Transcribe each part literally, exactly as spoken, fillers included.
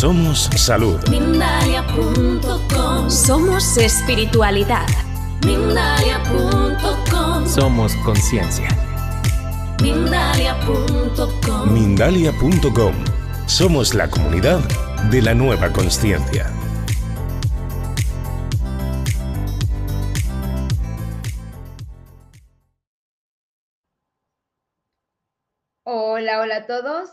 Somos salud. Mindalia punto com. Somos espiritualidad. Mindalia punto com. Somos conciencia. Mindalia punto com. Mindalia punto com. Somos la comunidad de la nueva consciencia. Hola, hola a todos.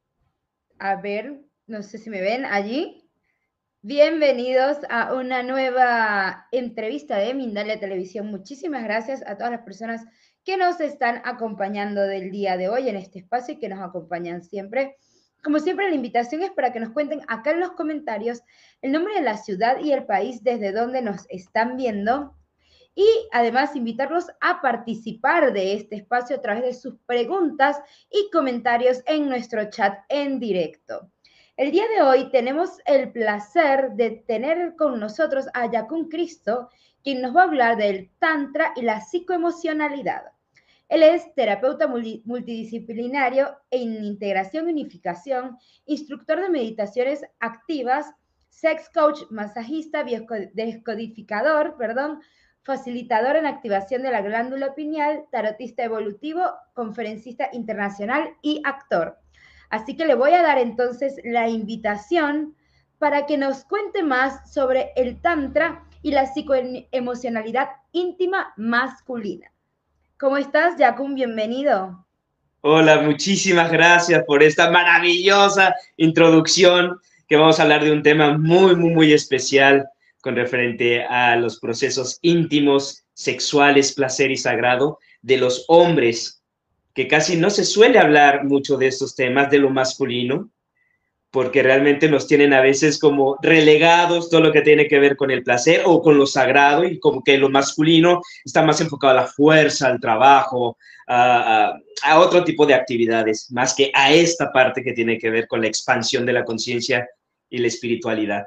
A ver, no sé si me ven allí. Bienvenidos a una nueva entrevista de Mindalia Televisión. Muchísimas gracias a todas las personas que nos están acompañando del día de hoy en este espacio y que nos acompañan siempre. Como siempre, la invitación es para que nos cuenten acá en los comentarios el nombre de la ciudad y el país desde donde nos están viendo. Y además invitarlos a participar de este espacio a través de sus preguntas y comentarios en nuestro chat en directo. El día de hoy tenemos el placer de tener con nosotros a Yakun Cristo, quien nos va a hablar del Tantra y la psicoemocionalidad. Él es terapeuta multidisciplinario en integración y unificación, instructor de meditaciones activas, sex coach, masajista, descodificador, perdón, facilitador en activación de la glándula pineal, tarotista evolutivo, conferencista internacional y actor. Así que le voy a dar entonces la invitación para que nos cuente más sobre el Tantra y la psicoemocionalidad íntima masculina. ¿Cómo estás, Yakun? Bienvenido. Hola, muchísimas gracias por esta maravillosa introducción, que vamos a hablar de un tema muy, muy, muy especial con referente a los procesos íntimos, sexuales, placer y sagrado de los hombres, que casi no se suele hablar mucho de estos temas, de lo masculino, porque realmente nos tienen a veces como relegados todo lo que tiene que ver con el placer o con lo sagrado, y como que lo masculino está más enfocado a la fuerza, al trabajo, a, a, a otro tipo de actividades, más que a esta parte que tiene que ver con la expansión de la conciencia y la espiritualidad.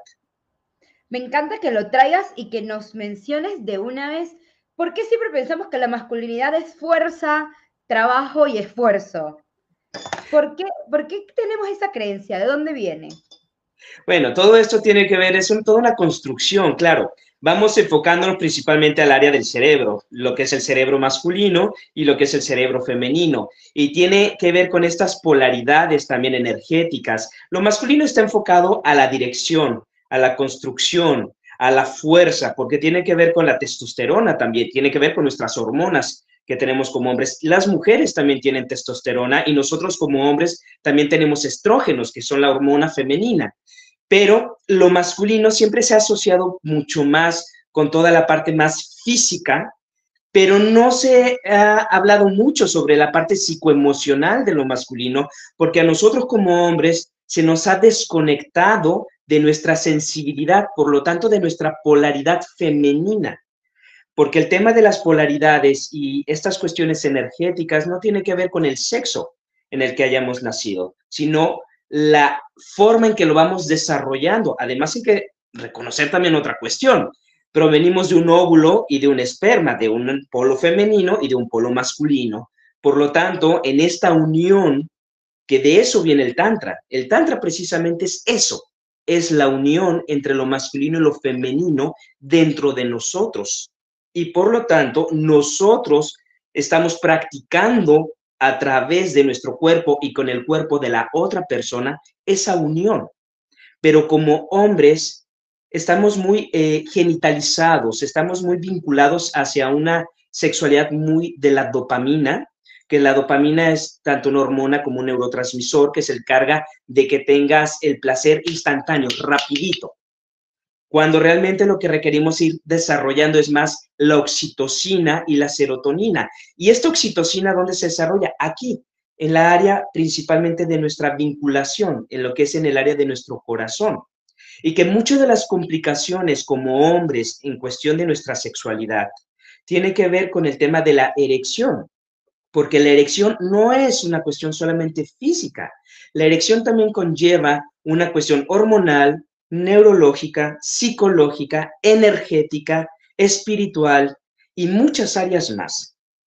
Me encanta que lo traigas y que nos menciones de una vez, ¿por qué siempre pensamos que la masculinidad es fuerza, trabajo y esfuerzo? ¿Por qué, ¿Por qué tenemos esa creencia? ¿De dónde viene? Bueno, todo esto tiene que ver, es un, toda una construcción, claro. Vamos enfocándonos principalmente al área del cerebro, lo que es el cerebro masculino y lo que es el cerebro femenino. Y tiene que ver con estas polaridades también energéticas. Lo masculino está enfocado a la dirección, a la construcción, a la fuerza, porque tiene que ver con la testosterona también, tiene que ver con nuestras hormonas que tenemos como hombres. Las mujeres también tienen testosterona y nosotros como hombres también tenemos estrógenos, que son la hormona femenina. Pero lo masculino siempre se ha asociado mucho más con toda la parte más física, pero no se ha hablado mucho sobre la parte psicoemocional de lo masculino, porque a nosotros como hombres se nos ha desconectado de nuestra sensibilidad, por lo tanto de nuestra polaridad femenina. Porque el tema de las polaridades y estas cuestiones energéticas no tiene que ver con el sexo en el que hayamos nacido, sino la forma en que lo vamos desarrollando. Además, hay que reconocer también otra cuestión. Provenimos de un óvulo y de un esperma, de un polo femenino y de un polo masculino. Por lo tanto, en esta unión, que de eso viene el Tantra. El Tantra precisamente es eso, es la unión entre lo masculino y lo femenino dentro de nosotros. Y por lo tanto, nosotros estamos practicando a través de nuestro cuerpo y con el cuerpo de la otra persona esa unión. Pero como hombres estamos muy eh, genitalizados, estamos muy vinculados hacia una sexualidad muy de la dopamina, que la dopamina es tanto una hormona como un neurotransmisor que se encarga de que tengas el placer instantáneo, rapidito. Cuando realmente lo que requerimos ir desarrollando es más la oxitocina y la serotonina. ¿Y esta oxitocina dónde se desarrolla? Aquí, en la área principalmente de nuestra vinculación, en lo que es en el área de nuestro corazón. Y que muchas de las complicaciones como hombres en cuestión de nuestra sexualidad tiene que ver con el tema de la erección, porque la erección no es una cuestión solamente física. La erección también conlleva una cuestión hormonal, neurológica, psicológica, energética, espiritual y muchas áreas más.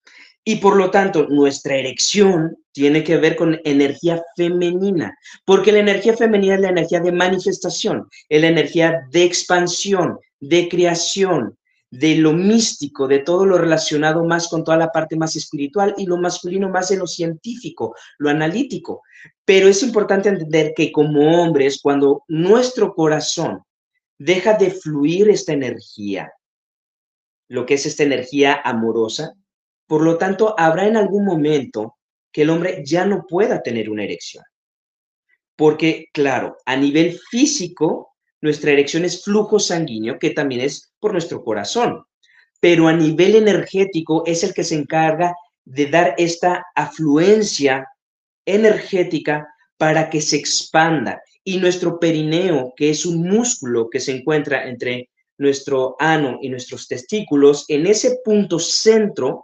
Y por lo tanto, nuestra erección tiene que ver con energía femenina, porque la energía femenina es la energía de manifestación, es la energía de expansión, de creación, de lo místico, de todo lo relacionado más con toda la parte más espiritual, y lo masculino más de lo científico, lo analítico. Pero es importante entender que como hombres, cuando nuestro corazón deja de fluir esta energía, lo que es esta energía amorosa, por lo tanto, habrá en algún momento que el hombre ya no pueda tener una erección. Porque, claro, a nivel físico, nuestra erección es flujo sanguíneo, que también es por nuestro corazón. Pero a nivel energético es el que se encarga de dar esta afluencia energética para que se expanda. Y nuestro perineo, que es un músculo que se encuentra entre nuestro ano y nuestros testículos, en ese punto centro,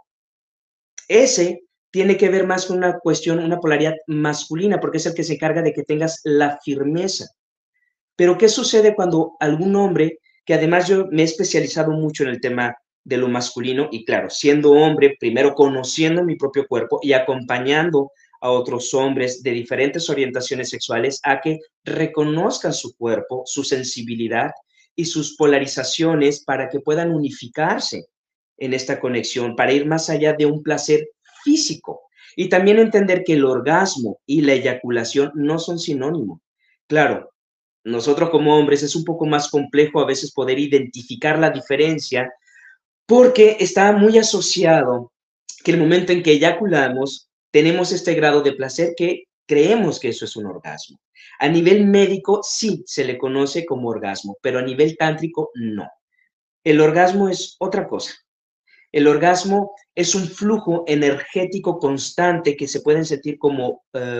ese tiene que ver más con una cuestión, una polaridad masculina, porque es el que se encarga de que tengas la firmeza. Pero ¿qué sucede cuando algún hombre, que además yo me he especializado mucho en el tema de lo masculino, y claro, siendo hombre, primero conociendo mi propio cuerpo y acompañando a otros hombres de diferentes orientaciones sexuales a que reconozcan su cuerpo, su sensibilidad y sus polarizaciones para que puedan unificarse en esta conexión, para ir más allá de un placer físico? Y también entender que el orgasmo y la eyaculación no son sinónimos. Claro, nosotros como hombres es un poco más complejo a veces poder identificar la diferencia, porque está muy asociado que el momento en que eyaculamos tenemos este grado de placer que creemos que eso es un orgasmo. A nivel médico sí se le conoce como orgasmo, pero a nivel tántrico no. El orgasmo es otra cosa. El orgasmo es un flujo energético constante que se pueden sentir como eh,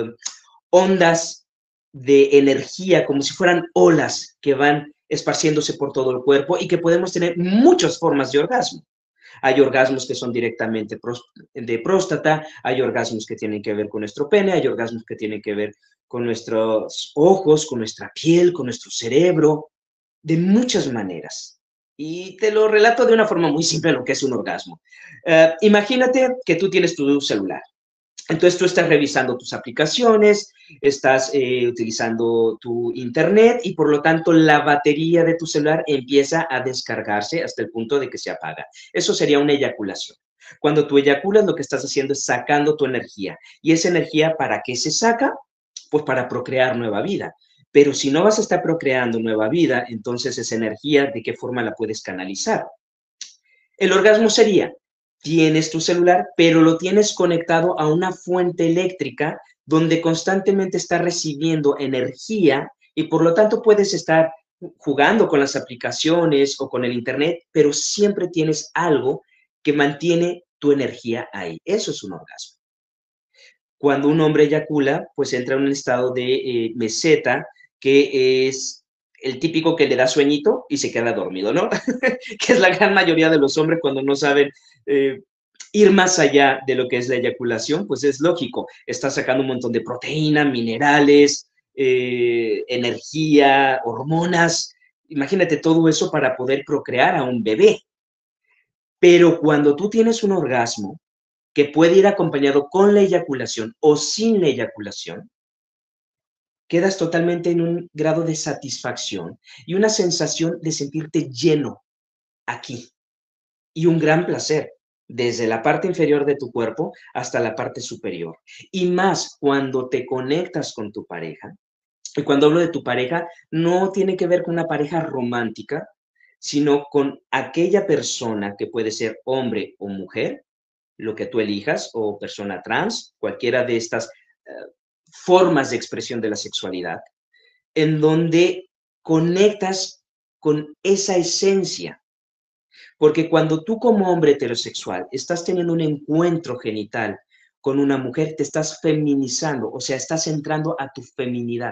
ondas de energía, como si fueran olas que van esparciéndose por todo el cuerpo, y que podemos tener muchas formas de orgasmo. Hay orgasmos que son directamente de próstata, hay orgasmos que tienen que ver con nuestro pene, hay orgasmos que tienen que ver con nuestros ojos, con nuestra piel, con nuestro cerebro, de muchas maneras. Y te lo relato de una forma muy simple lo que es un orgasmo. Uh, imagínate que tú tienes tu celular. Entonces tú estás revisando tus aplicaciones, estás eh, utilizando tu internet, y por lo tanto la batería de tu celular empieza a descargarse hasta el punto de que se apaga. Eso sería una eyaculación. Cuando tú eyaculas, lo que estás haciendo es sacando tu energía. ¿Y esa energía para qué se saca? Pues para procrear nueva vida. Pero si no vas a estar procreando nueva vida, entonces esa energía, ¿de qué forma la puedes canalizar? El orgasmo sería: tienes tu celular, pero lo tienes conectado a una fuente eléctrica donde constantemente está recibiendo energía, y por lo tanto puedes estar jugando con las aplicaciones o con el internet, pero siempre tienes algo que mantiene tu energía ahí. Eso es un orgasmo. Cuando un hombre eyacula, pues entra en un estado de eh, meseta, que es el típico que le da sueñito y se queda dormido, ¿no? Que es la gran mayoría de los hombres cuando no saben eh, ir más allá de lo que es la eyaculación. Pues es lógico, está sacando un montón de proteína, minerales, eh, energía, hormonas. Imagínate todo eso para poder procrear a un bebé. Pero cuando tú tienes un orgasmo, que puede ir acompañado con la eyaculación o sin la eyaculación, quedas totalmente en un grado de satisfacción y una sensación de sentirte lleno aquí, y un gran placer desde la parte inferior de tu cuerpo hasta la parte superior. Y más cuando te conectas con tu pareja. Y cuando hablo de tu pareja, no tiene que ver con una pareja romántica, sino con aquella persona que puede ser hombre o mujer, lo que tú elijas, o persona trans, cualquiera de estas uh, formas de expresión de la sexualidad, en donde conectas con esa esencia. Porque cuando tú como hombre heterosexual estás teniendo un encuentro genital con una mujer, te estás feminizando, o sea, estás entrando a tu feminidad.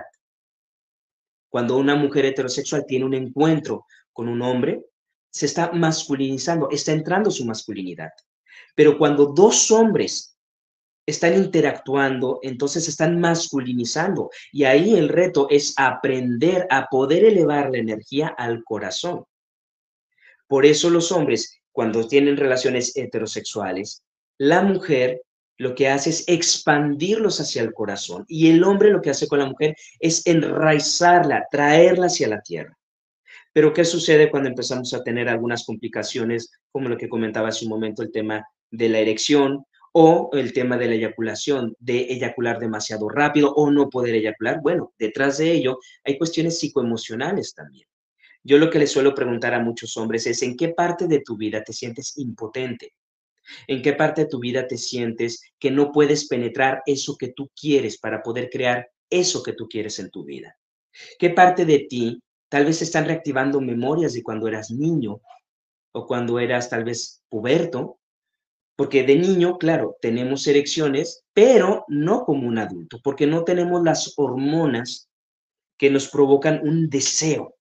Cuando una mujer heterosexual tiene un encuentro con un hombre, se está masculinizando, está entrando su masculinidad. Pero cuando dos hombres están interactuando, entonces están masculinizando. Y ahí el reto es aprender a poder elevar la energía al corazón. Por eso los hombres, cuando tienen relaciones heterosexuales, la mujer lo que hace es expandirlos hacia el corazón y el hombre lo que hace con la mujer es enraizarla, traerla hacia la tierra. Pero ¿qué sucede cuando empezamos a tener algunas complicaciones, como lo que comentaba hace un momento, el tema de la erección o el tema de la eyaculación, de eyacular demasiado rápido o no poder eyacular? Bueno, detrás de ello hay cuestiones psicoemocionales también. Yo lo que les suelo preguntar a muchos hombres es, ¿en qué parte de tu vida te sientes impotente? ¿En qué parte de tu vida te sientes que no puedes penetrar eso que tú quieres para poder crear eso que tú quieres en tu vida? ¿Qué parte de ti tal vez están reactivando memorias de cuando eras niño o cuando eras tal vez puberto? Porque de niño, claro, tenemos erecciones, pero no como un adulto, porque no tenemos las hormonas que nos provocan un deseo.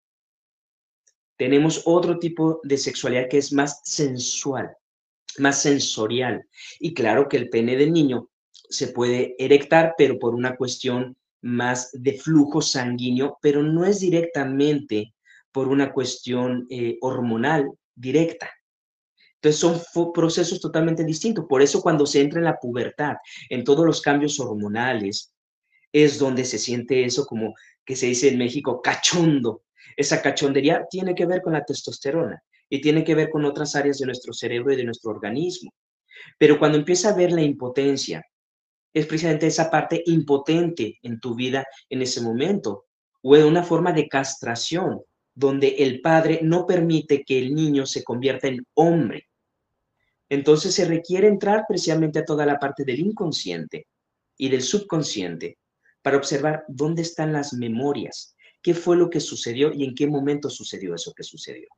Tenemos otro tipo de sexualidad que es más sensual, más sensorial. Y claro que el pene del niño se puede erectar, pero por una cuestión más de flujo sanguíneo, pero no es directamente por una cuestión eh, hormonal directa. Entonces son procesos totalmente distintos. Por eso cuando se entra en la pubertad, en todos los cambios hormonales, es donde se siente eso como que se dice en México, cachondo. Esa cachondería tiene que ver con la testosterona y tiene que ver con otras áreas de nuestro cerebro y de nuestro organismo. Pero cuando empieza a ver la impotencia, es precisamente esa parte impotente en tu vida en ese momento, o de una forma de castración, donde el padre no permite que el niño se convierta en hombre. Entonces se requiere entrar precisamente a toda la parte del inconsciente y del subconsciente para observar dónde están las memorias, qué fue lo que sucedió y en qué momento sucedió eso que sucedió.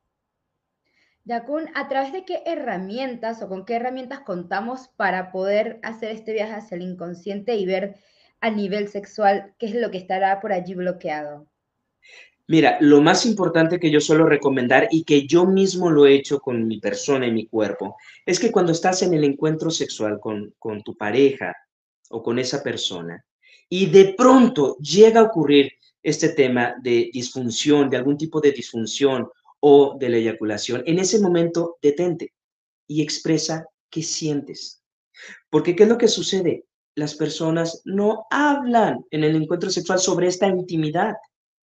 Yakun, ¿a través de qué herramientas o con qué herramientas contamos para poder hacer este viaje hacia el inconsciente y ver a nivel sexual qué es lo que estará por allí bloqueado? Mira, lo más importante que yo suelo recomendar y que yo mismo lo he hecho con mi persona y mi cuerpo, es que cuando estás en el encuentro sexual con, con tu pareja o con esa persona y de pronto llega a ocurrir este tema de disfunción, de algún tipo de disfunción o de la eyaculación, en ese momento detente y expresa qué sientes. Porque ¿qué es lo que sucede? Las personas no hablan en el encuentro sexual sobre esta intimidad.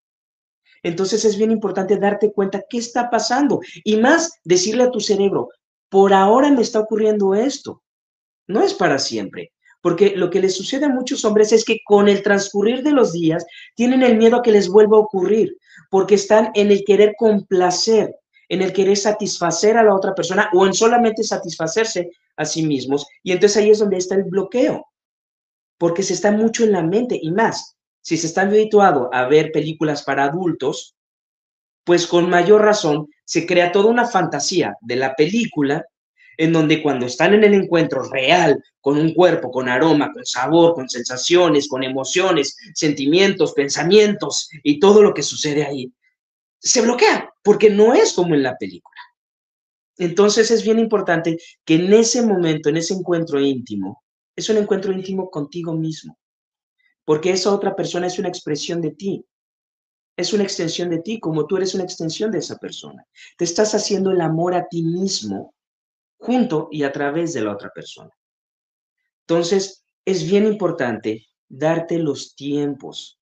Entonces es bien importante darte cuenta qué está pasando y más decirle a tu cerebro, por ahora me está ocurriendo esto, no es para siempre. Porque lo que les sucede a muchos hombres es que con el transcurrir de los días tienen el miedo a que les vuelva a ocurrir, porque están en el querer complacer, en el querer satisfacer a la otra persona o en solamente satisfacerse a sí mismos. Y entonces ahí es donde está el bloqueo, porque se está mucho en la mente y más. Si se está habituado a ver películas para adultos, pues con mayor razón se crea toda una fantasía de la película en donde cuando están en el encuentro real, con un cuerpo, con aroma, con sabor, con sensaciones, con emociones, sentimientos, pensamientos y todo lo que sucede ahí, se bloquea porque no es como en la película. Entonces es bien importante que en ese momento, en ese encuentro íntimo, es un encuentro íntimo contigo mismo, porque esa otra persona es una expresión de ti. Es una extensión de ti, como tú eres una extensión de esa persona. Te estás haciendo el amor a ti mismo junto y a través de la otra persona. Entonces, es bien importante darte los tiempos.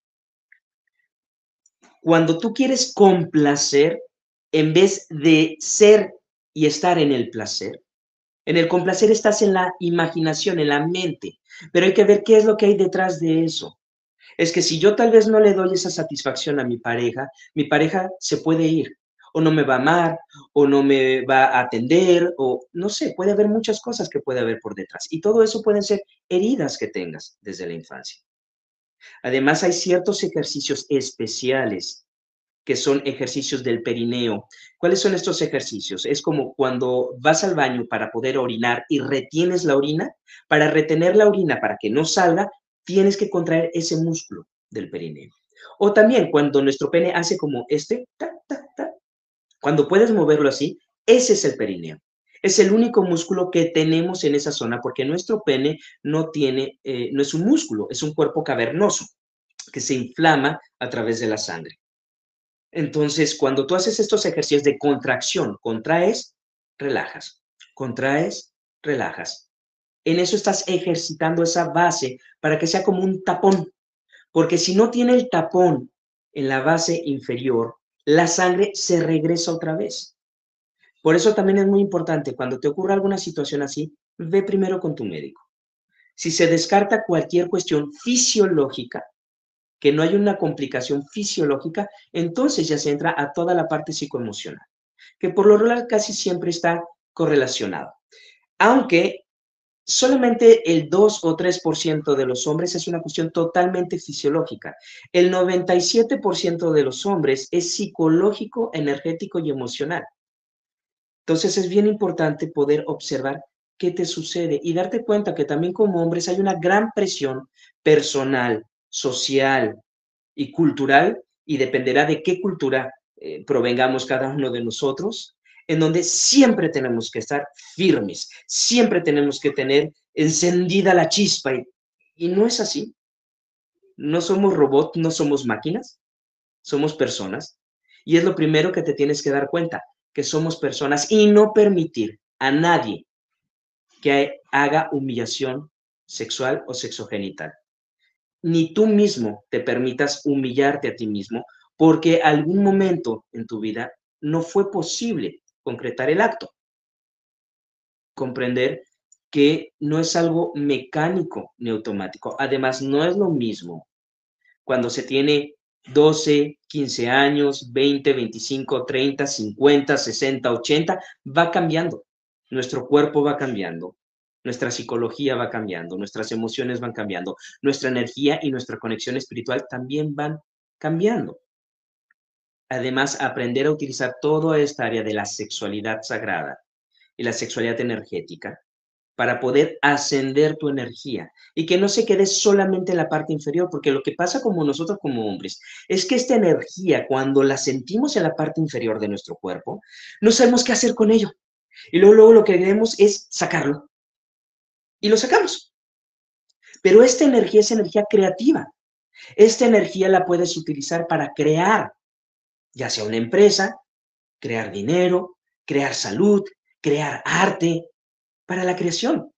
Cuando tú quieres complacer, en vez de ser y estar en el placer, en el complacer estás en la imaginación, en la mente, pero hay que ver qué es lo que hay detrás de eso. Es que si yo tal vez no le doy esa satisfacción a mi pareja, mi pareja se puede ir, o no me va a amar, o no me va a atender, o no sé, puede haber muchas cosas que puede haber por detrás. Y todo eso pueden ser heridas que tengas desde la infancia. Además, hay ciertos ejercicios especiales que son ejercicios del perineo. ¿Cuáles son estos ejercicios? Es como cuando vas al baño para poder orinar y retienes la orina. Para retener la orina, para que no salga, tienes que contraer ese músculo del perineo. O también cuando nuestro pene hace como este, ta, ta, ta, cuando puedes moverlo así, ese es el perineo. Es el único músculo que tenemos en esa zona porque nuestro pene no tiene, eh, no es un músculo, es un cuerpo cavernoso que se inflama a través de la sangre. Entonces, cuando tú haces estos ejercicios de contracción, contraes, relajas, contraes, relajas, En eso estás ejercitando esa base para que sea como un tapón. Porque si no tiene el tapón en la base inferior, la sangre se regresa otra vez. Por eso también es muy importante, cuando te ocurra alguna situación así, ve primero con tu médico. Si se descarta cualquier cuestión fisiológica, que no hay una complicación fisiológica, entonces ya se entra a toda la parte psicoemocional, que por lo regular casi siempre está correlacionado. Aunque solamente el dos o tres por ciento de los hombres es una cuestión totalmente fisiológica. El noventa y siete por ciento de los hombres es psicológico, energético y emocional. Entonces es bien importante poder observar qué te sucede y darte cuenta que también como hombres hay una gran presión personal, social y cultural, y dependerá de qué cultura eh, provengamos cada uno de nosotros, en donde siempre tenemos que estar firmes, siempre tenemos que tener encendida la chispa, y, y no es así. No somos robots, no somos máquinas, somos personas, y es lo primero que te tienes que dar cuenta, que somos personas, y no permitir a nadie que haga humillación sexual o sexogenital. Ni tú mismo te permitas humillarte a ti mismo, porque algún momento en tu vida no fue posible concretar el acto. Comprender que no es algo mecánico ni automático. Además, no es lo mismo cuando se tiene doce, quince años, veinte, veinticinco, treinta, cincuenta, sesenta, ochenta, va cambiando. Nuestro cuerpo va cambiando. Nuestra psicología va cambiando, nuestras emociones van cambiando, nuestra energía y nuestra conexión espiritual también van cambiando. Además, aprender a utilizar toda esta área de la sexualidad sagrada y la sexualidad energética para poder ascender tu energía y que no se quede solamente en la parte inferior, porque lo que pasa como nosotros como hombres es que esta energía, cuando la sentimos en la parte inferior de nuestro cuerpo, no sabemos qué hacer con ello. Y luego, luego lo que queremos es sacarlo. Y lo sacamos. Pero esta energía es energía creativa. Esta energía la puedes utilizar para crear, ya sea una empresa, crear dinero, crear salud, crear arte, para la creación.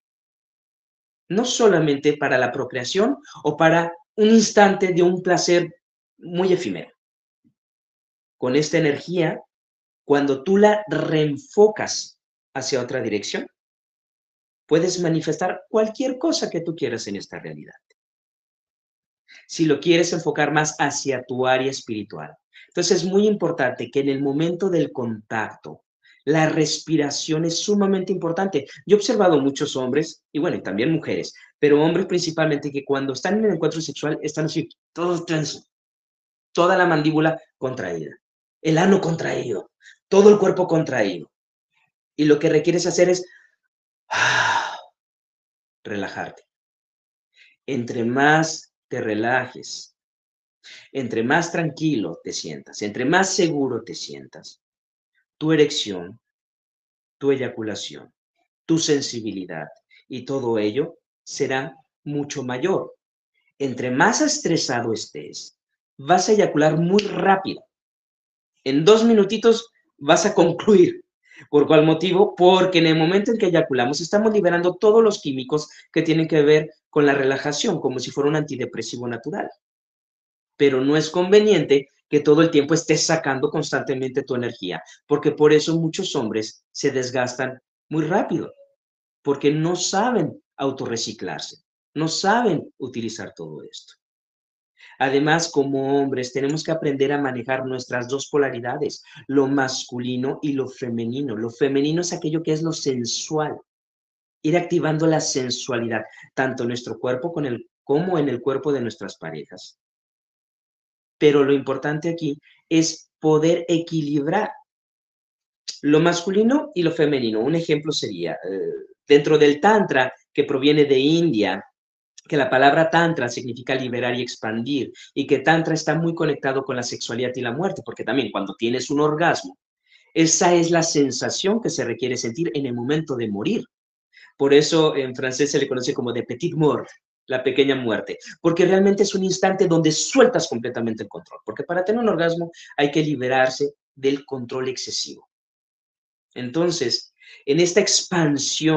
No solamente para la procreación o para un instante de un placer muy efímero. Con esta energía, cuando tú la reenfocas hacia otra dirección, puedes manifestar cualquier cosa que tú quieras en esta realidad. Si lo quieres enfocar más hacia tu área espiritual. Entonces es muy importante que en el momento del contacto, la respiración es sumamente importante. Yo he observado muchos hombres, y bueno, y también mujeres, pero hombres principalmente, que cuando están en el encuentro sexual están así, todos tensos, toda la mandíbula contraída, el ano contraído, todo el cuerpo contraído. Y lo que requieres hacer es ah, relajarte. Entre más te relajes, entre más tranquilo te sientas, entre más seguro te sientas, tu erección, tu eyaculación, tu sensibilidad y todo ello será mucho mayor. Entre más estresado estés, vas a eyacular muy rápido. En dos minutitos vas a concluir. ¿Por cuál motivo? Porque en el momento en que eyaculamos estamos liberando todos los químicos que tienen que ver con la relajación, como si fuera un antidepresivo natural. Pero no es conveniente que todo el tiempo estés sacando constantemente tu energía, porque por eso muchos hombres se desgastan muy rápido, porque no saben autorreciclarse, no saben utilizar todo esto. Además, como hombres, tenemos que aprender a manejar nuestras dos polaridades, lo masculino y lo femenino. Lo femenino es aquello que es lo sensual, ir activando la sensualidad, tanto en nuestro cuerpo con el, como en el cuerpo de nuestras parejas. Pero lo importante aquí es poder equilibrar lo masculino y lo femenino. Un ejemplo sería, eh, dentro del Tantra, que proviene de India, que la palabra Tantra significa liberar y expandir, y que Tantra está muy conectado con la sexualidad y la muerte, porque también cuando tienes un orgasmo, esa es la sensación que se requiere sentir en el momento de morir. Por eso en francés se le conoce como de petite mort, la pequeña muerte, porque realmente es un instante donde sueltas completamente el control, porque para tener un orgasmo hay que liberarse del control excesivo. Entonces, en esta expansión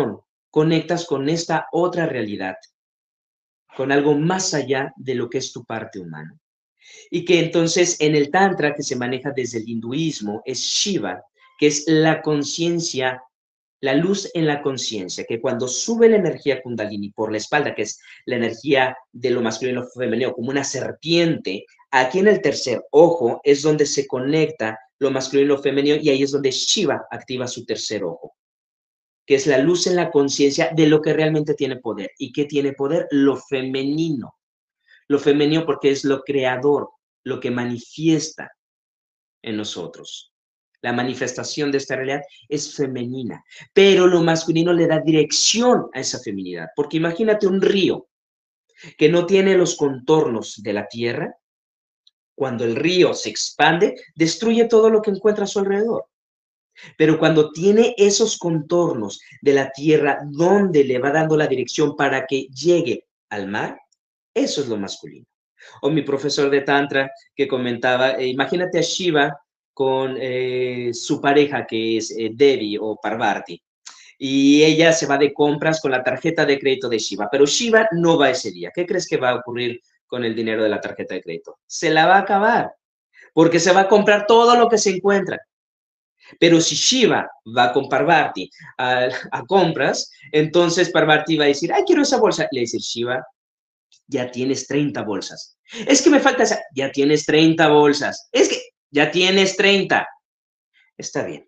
conectas con esta otra realidad, con algo más allá de lo que es tu parte humana. Y que entonces en el Tantra, que se maneja desde el hinduismo, es Shiva, que es la conciencia, la luz en la conciencia, que cuando sube la energía Kundalini por la espalda, que es la energía de lo masculino y lo femenino, como una serpiente, aquí en el tercer ojo es donde se conecta lo masculino y lo femenino, y ahí es donde Shiva activa su tercer ojo, que es la luz en la conciencia de lo que realmente tiene poder. ¿Y qué tiene poder? Lo femenino. Lo femenino porque es lo creador, lo que manifiesta en nosotros. La manifestación de esta realidad es femenina, pero lo masculino le da dirección a esa feminidad. Porque imagínate un río que no tiene los contornos de la tierra. Cuando el río se expande, destruye todo lo que encuentra a su alrededor. Pero cuando tiene esos contornos de la tierra donde le va dando la dirección para que llegue al mar, eso es lo masculino. O mi profesor de Tantra que comentaba, eh, imagínate a Shiva con eh, su pareja que es eh, Devi o Parvati. Y ella se va de compras con la tarjeta de crédito de Shiva, pero Shiva no va ese día. ¿Qué crees que va a ocurrir con el dinero de la tarjeta de crédito? Se la va a acabar, porque se va a comprar todo lo que se encuentra. Pero si Shiva va con Parvati a, a compras, entonces Parvati va a decir, ay, quiero esa bolsa. Le dice Shiva, ya tienes treinta bolsas. Es que me falta esa, ya tienes treinta bolsas. Es que ya tienes treinta. Está bien.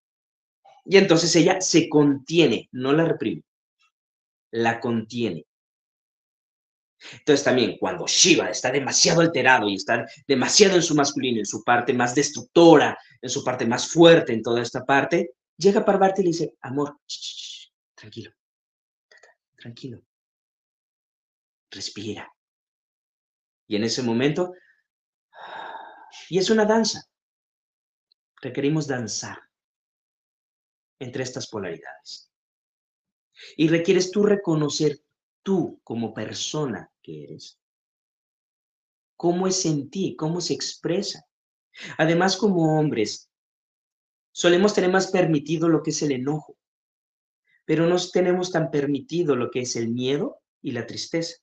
Y entonces ella se contiene, no la reprime, la contiene. Entonces también cuando Shiva está demasiado alterado y está demasiado en su masculino, en su parte más destructora, en su parte más fuerte, en toda esta parte, llega Parvati y le dice, amor, sh, sh, sh, tranquilo, tranquilo, respira. Y en ese momento, y es una danza, requerimos danzar entre estas polaridades. Y requieres tú reconocer tú como persona que eres. ¿Cómo es en ti? ¿Cómo se expresa? Además, como hombres, solemos tener más permitido lo que es el enojo, pero no tenemos tan permitido lo que es el miedo y la tristeza.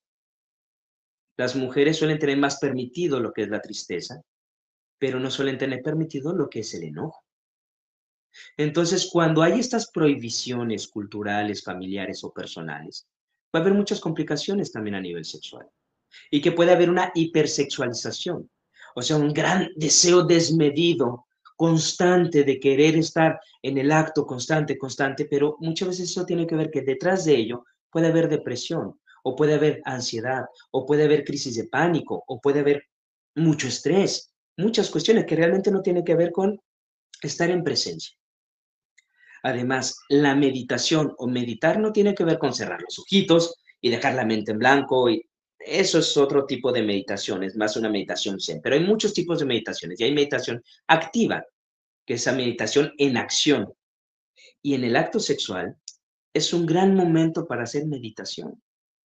Las mujeres suelen tener más permitido lo que es la tristeza, pero no suelen tener permitido lo que es el enojo. Entonces, cuando hay estas prohibiciones culturales, familiares o personales, va a haber muchas complicaciones también a nivel sexual. Y que puede haber una hipersexualización, o sea, un gran deseo desmedido, constante de querer estar en el acto constante, constante, pero muchas veces eso tiene que ver que detrás de ello puede haber depresión, o puede haber ansiedad, o puede haber crisis de pánico, o puede haber mucho estrés, muchas cuestiones que realmente no tienen que ver con estar en presencia. Además, la meditación o meditar no tiene que ver con cerrar los ojitos y dejar la mente en blanco. Y eso es otro tipo de meditación, es más una meditación zen. Pero hay muchos tipos de meditaciones y hay meditación activa, que es esa meditación en acción. Y en el acto sexual es un gran momento para hacer meditación.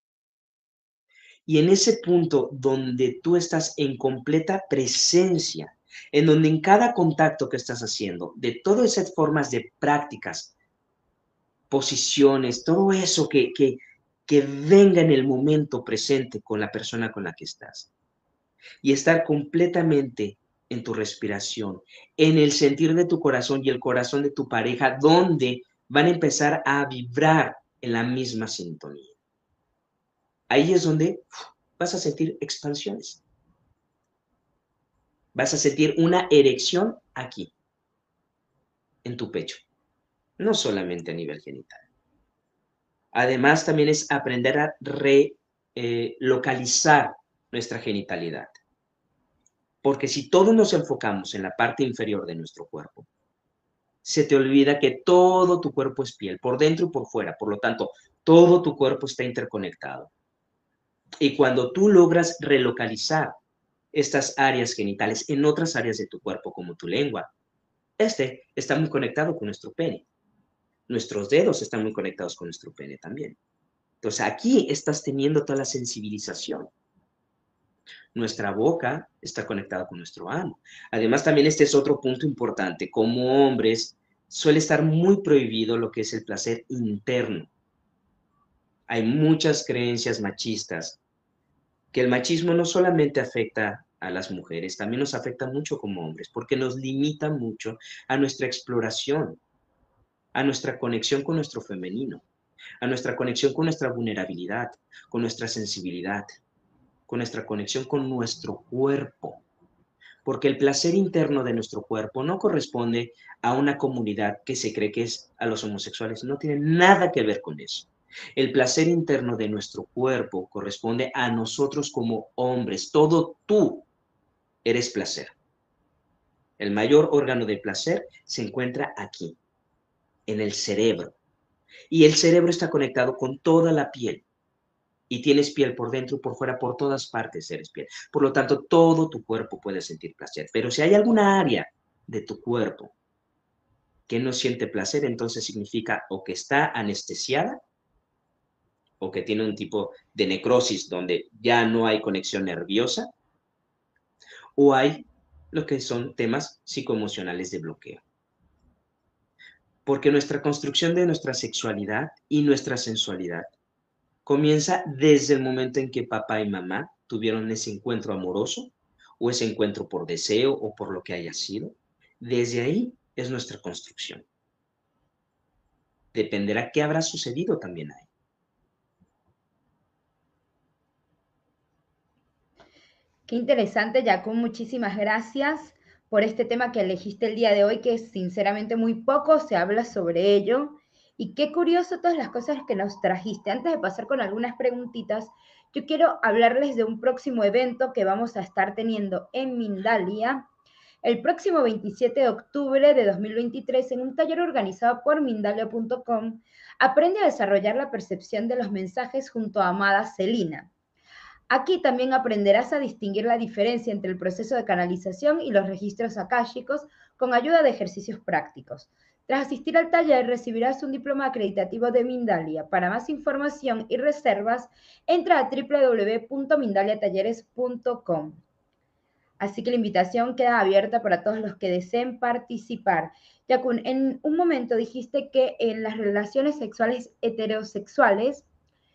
Y en ese punto donde tú estás en completa presencia, en donde en cada contacto que estás haciendo, de todas esas formas de prácticas, posiciones, todo eso que, que, que venga en el momento presente con la persona con la que estás. Y estar completamente en tu respiración, en el sentir de tu corazón y el corazón de tu pareja, donde van a empezar a vibrar en la misma sintonía. Ahí es donde vas a sentir expansiones. Vas a sentir una erección aquí, en tu pecho, no solamente a nivel genital. Además, también es aprender a relocalizar eh, nuestra genitalidad. Porque si todos nos enfocamos en la parte inferior de nuestro cuerpo, se te olvida que todo tu cuerpo es piel, por dentro y por fuera. Por lo tanto, todo tu cuerpo está interconectado. Y cuando tú logras relocalizar estas áreas genitales en otras áreas de tu cuerpo, como tu lengua, este está muy conectado con nuestro pene. Nuestros dedos están muy conectados con nuestro pene también. Entonces, aquí estás teniendo toda la sensibilización. Nuestra boca está conectada con nuestro ano. Además, también este es otro punto importante. Como hombres, suele estar muy prohibido lo que es el placer interno. Hay muchas creencias machistas, que el machismo no solamente afecta a las mujeres, también nos afecta mucho como hombres, porque nos limita mucho a nuestra exploración, a nuestra conexión con nuestro femenino, a nuestra conexión con nuestra vulnerabilidad, con nuestra sensibilidad, con nuestra conexión con nuestro cuerpo. Porque el placer interno de nuestro cuerpo no corresponde a una comunidad que se cree que es a los homosexuales, no tiene nada que ver con eso. El placer interno de nuestro cuerpo corresponde a nosotros como hombres. Todo tú eres placer. El mayor órgano de placer se encuentra aquí, en el cerebro. Y el cerebro está conectado con toda la piel. Y tienes piel por dentro y por fuera, por todas partes eres piel. Por lo tanto, todo tu cuerpo puede sentir placer. Pero si hay alguna área de tu cuerpo que no siente placer, entonces significa o que está anestesiada o que tiene un tipo de necrosis donde ya no hay conexión nerviosa, o hay lo que son temas psicoemocionales de bloqueo. Porque nuestra construcción de nuestra sexualidad y nuestra sensualidad comienza desde el momento en que papá y mamá tuvieron ese encuentro amoroso, o ese encuentro por deseo, o por lo que haya sido. Desde ahí es nuestra construcción. Dependerá qué habrá sucedido también ahí. Qué interesante, Jacob, muchísimas gracias por este tema que elegiste el día de hoy, que sinceramente muy poco se habla sobre ello. Y qué curioso todas las cosas que nos trajiste. Antes de pasar con algunas preguntitas, yo quiero hablarles de un próximo evento que vamos a estar teniendo en Mindalia el próximo veintisiete de octubre de dos mil veintitrés en un taller organizado por Mindalia punto com. Aprende a desarrollar la percepción de los mensajes junto a amada Celina. Aquí también aprenderás a distinguir la diferencia entre el proceso de canalización y los registros akáshicos con ayuda de ejercicios prácticos. Tras asistir al taller, recibirás un diploma acreditativo de Mindalia. Para más información y reservas, entra a w w w punto mindalia talleres punto com. Así que la invitación queda abierta para todos los que deseen participar. Yakun, en un momento dijiste que en las relaciones sexuales heterosexuales,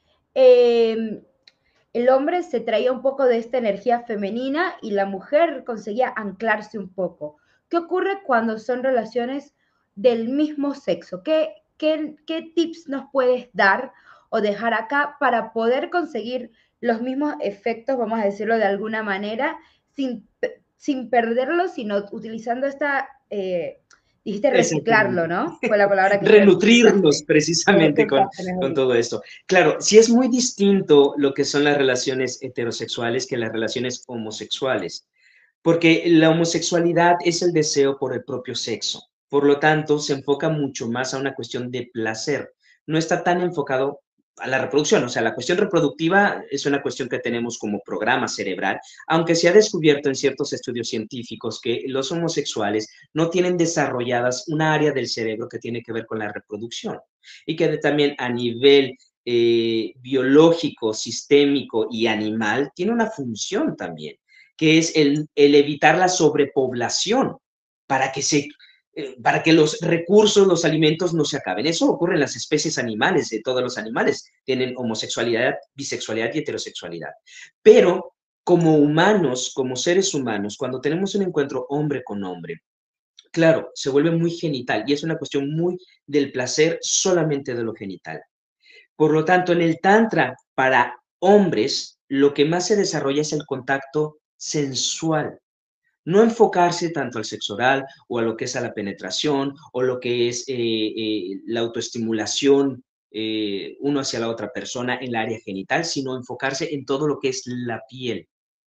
eh, el hombre se traía un poco de esta energía femenina y la mujer conseguía anclarse un poco. ¿Qué ocurre cuando son relaciones del mismo sexo? ¿Qué, qué, qué tips nos puedes dar o dejar acá para poder conseguir los mismos efectos, vamos a decirlo de alguna manera, sin, sin perderlos, sino utilizando esta... Eh, dijiste reciclarlo, ¿no? Fue la palabra que... Renutrirnos precisamente con, con todo esto. Claro, sí es muy distinto lo que son las relaciones heterosexuales que las relaciones homosexuales, porque la homosexualidad es el deseo por el propio sexo. Por lo tanto, se enfoca mucho más a una cuestión de placer. No está tan enfocado a la reproducción, o sea, la cuestión reproductiva es una cuestión que tenemos como programa cerebral, aunque se ha descubierto en ciertos estudios científicos que los homosexuales no tienen desarrolladas una área del cerebro que tiene que ver con la reproducción y que también a nivel eh, biológico, sistémico y animal tiene una función también, que es el, el evitar la sobrepoblación para que se... para que los recursos, los alimentos no se acaben. Eso ocurre en las especies animales, de todos los animales. Tienen homosexualidad, bisexualidad y heterosexualidad. Pero como humanos, como seres humanos, cuando tenemos un encuentro hombre con hombre, claro, se vuelve muy genital y es una cuestión muy del placer solamente de lo genital. Por lo tanto, en el tantra, para hombres, lo que más se desarrolla es el contacto sensual. No enfocarse tanto al sexo oral o a lo que es a la penetración o lo que es eh, eh, la autoestimulación eh, uno hacia la otra persona en el área genital, sino enfocarse en todo lo que es la piel,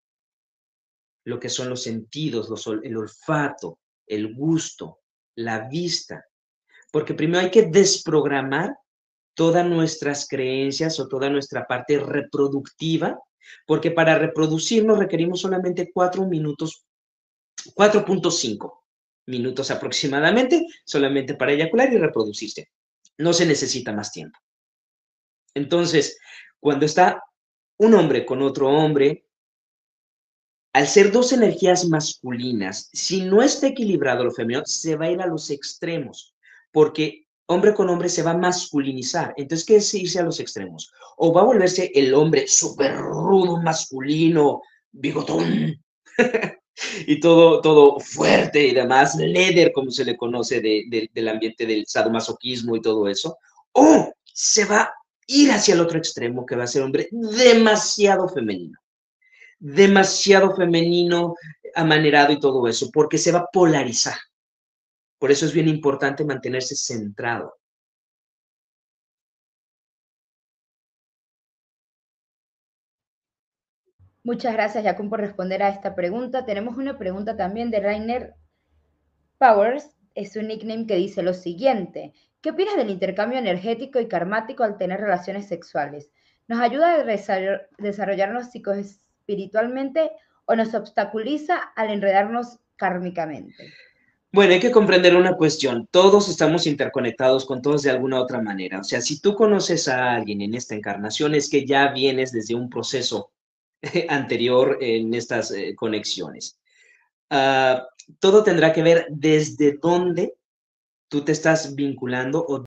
lo que son los sentidos, los, el olfato, el gusto, la vista. Porque primero hay que desprogramar todas nuestras creencias o toda nuestra parte reproductiva, porque para reproducirnos requerimos solamente cuatro minutos cuatro punto cinco minutos aproximadamente, solamente para eyacular y reproducirse. No se necesita más tiempo. Entonces, cuando está un hombre con otro hombre, al ser dos energías masculinas, si no está equilibrado lo femenino, se va a ir a los extremos, porque hombre con hombre se va a masculinizar. Entonces, ¿qué es irse a los extremos? O va a volverse el hombre súper rudo, masculino, bigotón, y todo, todo fuerte y demás, leather, como se le conoce de, de, del ambiente del sadomasoquismo y todo eso. O se va a ir hacia el otro extremo, que va a ser hombre demasiado femenino. Demasiado femenino, amanerado y todo eso, porque se va a polarizar. Por eso es bien importante mantenerse centrado. Muchas gracias, Jacún, por responder a esta pregunta. Tenemos una pregunta también de Rainer Powers, es un nickname que dice lo siguiente. ¿Qué opinas del intercambio energético y karmático al tener relaciones sexuales? ¿Nos ayuda a desarrollarnos psicoespiritualmente o nos obstaculiza al enredarnos kármicamente? Bueno, hay que comprender una cuestión. Todos estamos interconectados con todos de alguna otra manera. O sea, si tú conoces a alguien en esta encarnación, es que ya vienes desde un proceso anterior en estas eh, conexiones. Uh, todo tendrá que ver desde dónde tú te estás vinculando o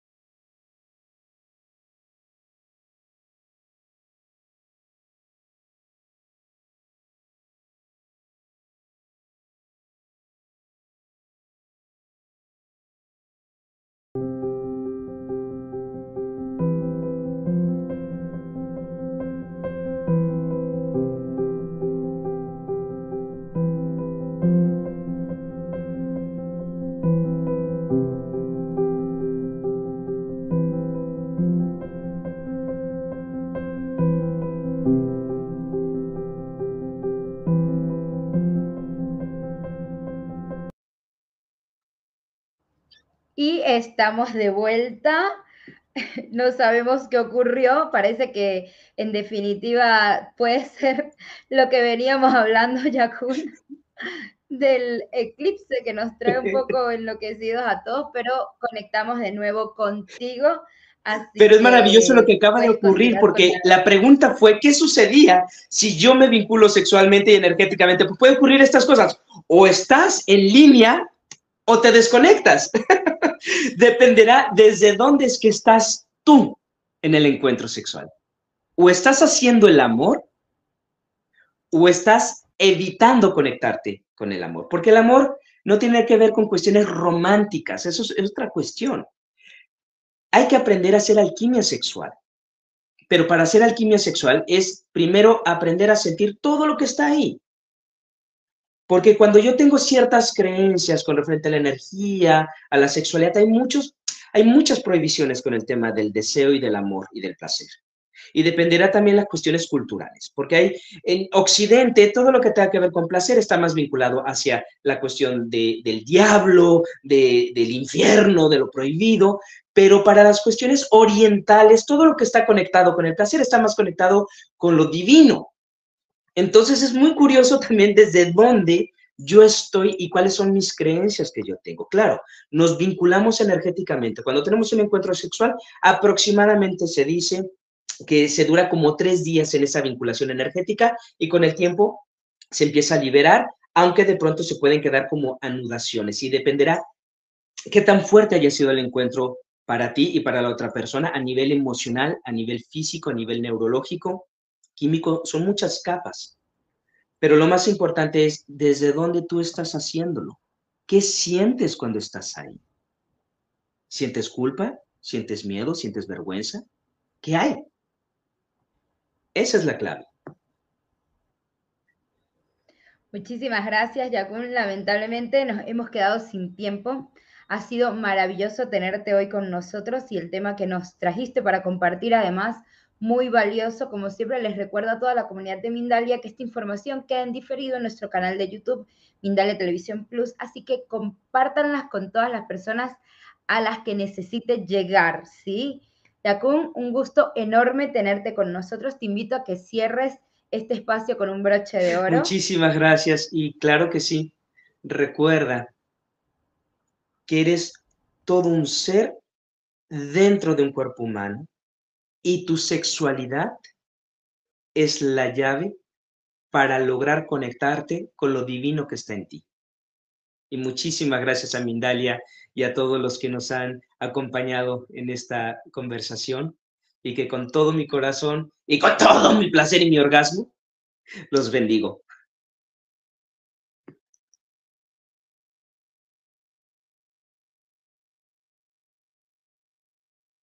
Y estamos de vuelta. No sabemos qué ocurrió. Parece que en definitiva puede ser lo que veníamos hablando, Jacún, del eclipse que nos trae un poco enloquecidos a todos, pero conectamos de nuevo contigo. Así pero es maravilloso lo que acaba de ocurrir, porque la... la pregunta fue, ¿qué sucedía si yo me vinculo sexualmente y energéticamente? Pues puede ocurrir estas cosas. O estás en línea o te desconectas. Dependerá desde dónde es que estás tú en el encuentro sexual. O estás haciendo el amor o estás evitando conectarte con el amor. Porque el amor no tiene que ver con cuestiones románticas. Eso es, es otra cuestión. Hay que aprender a hacer alquimia sexual. Pero para hacer alquimia sexual es primero aprender a sentir todo lo que está ahí. Porque cuando yo tengo ciertas creencias con referente a la energía, a la sexualidad, hay, muchos, hay muchas prohibiciones con el tema del deseo y del amor y del placer. Y dependerá también las cuestiones culturales, porque hay en Occidente todo lo que tenga que ver con placer está más vinculado hacia la cuestión de, del diablo, de, del infierno, de lo prohibido, pero para las cuestiones orientales, todo lo que está conectado con el placer está más conectado con lo divino. Entonces es muy curioso también desde dónde yo estoy y cuáles son mis creencias que yo tengo. Claro, nos vinculamos energéticamente. Cuando tenemos un encuentro sexual, aproximadamente se dice que se dura como tres días en esa vinculación energética y con el tiempo se empieza a liberar, aunque de pronto se pueden quedar como anudaciones y dependerá qué tan fuerte haya sido el encuentro para ti y para la otra persona a nivel emocional, a nivel físico, a nivel neurológico, químico, son muchas capas. Pero lo más importante es desde dónde tú estás haciéndolo. ¿Qué sientes cuando estás ahí? ¿Sientes culpa? ¿Sientes miedo? ¿Sientes vergüenza? ¿Qué hay? Esa es la clave. Muchísimas gracias, Jacún. Lamentablemente nos hemos quedado sin tiempo. Ha sido maravilloso tenerte hoy con nosotros y el tema que nos trajiste para compartir, además, muy valioso. Como siempre, les recuerdo a toda la comunidad de Mindalia que esta información queda en diferido en nuestro canal de YouTube, Mindalia Televisión Plus, así que compártanlas con todas las personas a las que necesite llegar, ¿sí? Jacún, un gusto enorme tenerte con nosotros. Te invito a que cierres este espacio con un broche de oro. Muchísimas gracias y claro que sí. Recuerda que eres todo un ser dentro de un cuerpo humano y tu sexualidad es la llave para lograr conectarte con lo divino que está en ti. Y muchísimas gracias a Mindalia y a todos los que nos han acompañado en esta conversación, y que con todo mi corazón y con todo mi placer y mi orgasmo, los bendigo.